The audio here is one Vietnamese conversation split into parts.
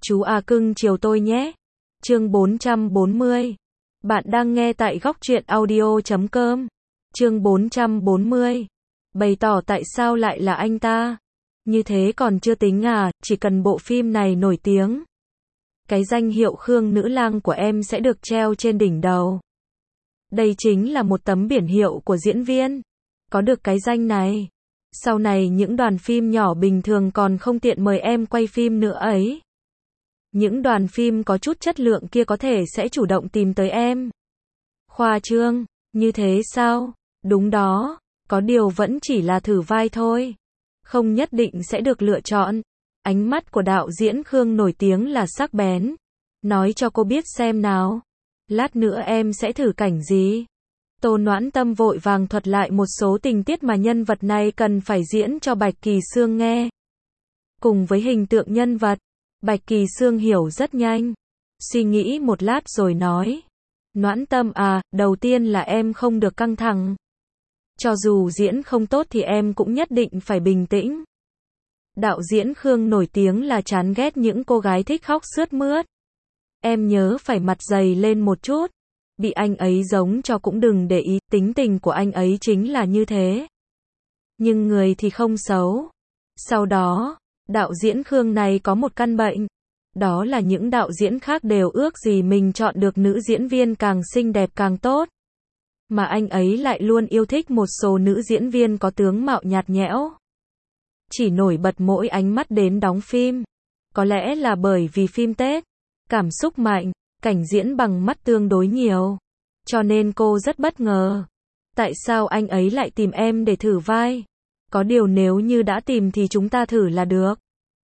Chú A cưng chiều tôi nhé. Chương 440. Bạn đang nghe tại góc truyện audio.com. Chương 440. Bày tỏ tại sao lại là anh ta. Như thế còn chưa tính à, chỉ cần bộ phim này nổi tiếng, cái danh hiệu Khương nữ lang của em sẽ được treo trên đỉnh đầu. Đây chính là một tấm biển hiệu của diễn viên. Có được cái danh này, sau này những đoàn phim nhỏ bình thường còn không tiện mời em quay phim nữa ấy. Những đoàn phim có chút chất lượng kia có thể sẽ chủ động tìm tới em. Khoa trương, như thế sao? Đúng đó, có điều vẫn chỉ là thử vai thôi. Không nhất định sẽ được lựa chọn. Ánh mắt của đạo diễn Khương nổi tiếng là sắc bén. Nói cho cô biết xem nào. Lát nữa em sẽ thử cảnh gì? Tô Noãn Tâm vội vàng thuật lại một số tình tiết mà nhân vật này cần phải diễn cho Bạch Kỳ Xương nghe. Cùng với hình tượng nhân vật, Bạch Kỳ Xương hiểu rất nhanh. Suy nghĩ một lát rồi nói. Noãn Tâm à, đầu tiên là em không được căng thẳng. Cho dù diễn không tốt thì em cũng nhất định phải bình tĩnh. Đạo diễn Khương nổi tiếng là chán ghét những cô gái thích khóc sướt mướt. Em nhớ phải mặt dày lên một chút. Bị anh ấy giống cho cũng đừng để ý, tính tình của anh ấy chính là như thế. Nhưng người thì không xấu. Sau đó, đạo diễn Khương này có một căn bệnh. Đó là những đạo diễn khác đều ước gì mình chọn được nữ diễn viên càng xinh đẹp càng tốt. Mà anh ấy lại luôn yêu thích một số nữ diễn viên có tướng mạo nhạt nhẽo. Chỉ nổi bật mỗi ánh mắt đến đóng phim. Có lẽ là bởi vì phim Tết, cảm xúc mạnh, cảnh diễn bằng mắt tương đối nhiều. Cho nên cô rất bất ngờ. Tại sao anh ấy lại tìm em để thử vai? Có điều nếu như đã tìm thì chúng ta thử là được.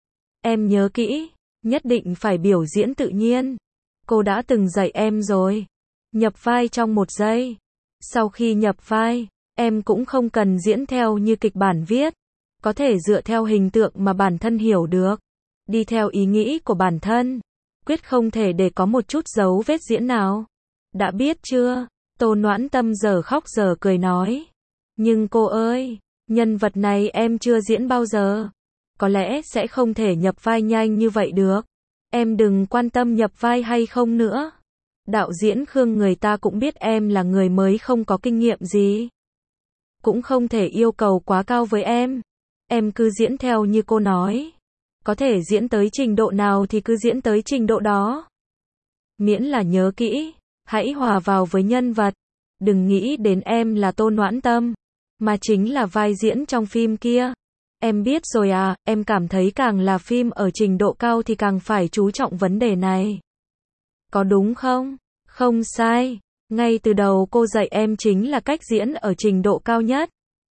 Em nhớ kỹ, nhất định phải biểu diễn tự nhiên. Cô đã từng dạy em rồi. Nhập vai trong 1 giây. Sau khi nhập vai, em cũng không cần diễn theo như kịch bản viết. Có thể dựa theo hình tượng mà bản thân hiểu được. Đi theo ý nghĩ của bản thân. Quyết không thể để có một chút dấu vết diễn nào. Đã biết chưa? Tô Noãn Tâm giờ khóc giờ cười nói. Nhưng cô ơi, nhân vật này em chưa diễn bao giờ. Có lẽ sẽ không thể nhập vai nhanh như vậy được. Em đừng quan tâm nhập vai hay không nữa. Đạo diễn Khương người ta cũng biết em là người mới không có kinh nghiệm gì. Cũng không thể yêu cầu quá cao với em. Em cứ diễn theo như cô nói. Có thể diễn tới trình độ nào thì cứ diễn tới trình độ đó. Miễn là nhớ kỹ, hãy hòa vào với nhân vật. Đừng nghĩ đến em là Tô Noãn Tâm, mà chính là vai diễn trong phim kia. Em biết rồi à, em cảm thấy càng là phim ở trình độ cao thì càng phải chú trọng vấn đề này. Có đúng không? Không sai. Ngay từ đầu cô dạy em chính là cách diễn ở trình độ cao nhất.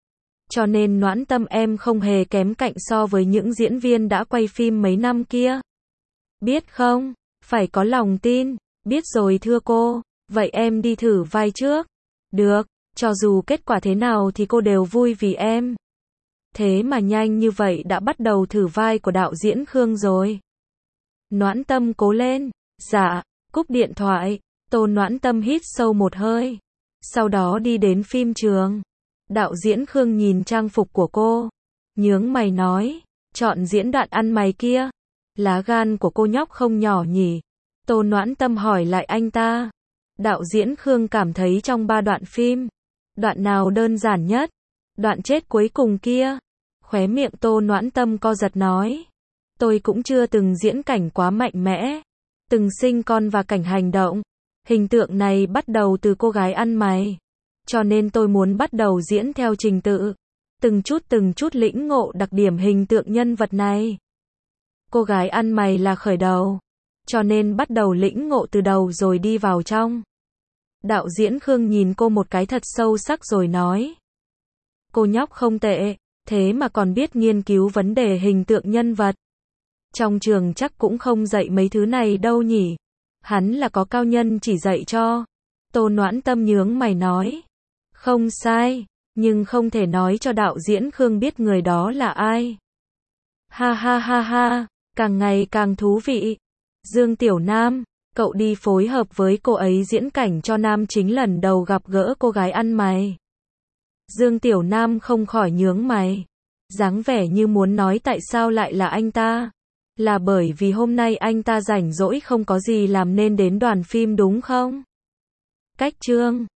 Cho nên Noãn Tâm em không hề kém cạnh so với những diễn viên đã quay phim mấy năm kia. Biết không? Phải có lòng tin. Biết rồi thưa cô. Vậy em đi thử vai trước. Được, cho dù kết quả thế nào thì cô đều vui vì em. Thế mà nhanh như vậy đã bắt đầu thử vai của đạo diễn Khương rồi. Noãn Tâm cố lên. Dạ, cúp điện thoại. Tô Noãn Tâm hít sâu một hơi. Sau đó đi đến phim trường. Đạo diễn Khương nhìn trang phục của cô. Nhướng mày nói. Chọn diễn đoạn ăn mày kia. Lá gan của cô nhóc không nhỏ nhỉ. Tô Noãn Tâm hỏi lại anh ta. Đạo diễn Khương cảm thấy trong 3 đoạn phim, đoạn nào đơn giản nhất? Đoạn chết cuối cùng kia. Khóe miệng Tô Noãn Tâm co giật nói. Tôi cũng chưa từng diễn cảnh quá mạnh mẽ. Từng sinh con và cảnh hành động. Hình tượng này bắt đầu từ cô gái ăn mày. Cho nên tôi muốn bắt đầu diễn theo trình tự. Từng chút lĩnh ngộ đặc điểm hình tượng nhân vật này. Cô gái ăn mày là khởi đầu. Cho nên bắt đầu lĩnh ngộ từ đầu rồi đi vào trong. Đạo diễn Khương nhìn cô một cái thật sâu sắc rồi nói. Cô nhóc không tệ, thế mà còn biết nghiên cứu vấn đề hình tượng nhân vật. Trong trường chắc cũng không dạy mấy thứ này đâu nhỉ. Hắn là có cao nhân chỉ dạy cho. Tô Noãn Tâm nhướng mày nói. Không sai, nhưng không thể nói cho đạo diễn Khương biết người đó là ai. Ha ha ha ha, càng ngày càng thú vị. Dương Tiểu Nam, cậu đi phối hợp với cô ấy diễn cảnh cho nam chính lần đầu gặp gỡ cô gái ăn mày. Dương Tiểu Nam không khỏi nhướng mày. Dáng vẻ như muốn nói tại sao lại là anh ta. Là bởi vì hôm nay anh ta rảnh rỗi không có gì làm nên đến đoàn phim đúng không? Cách chương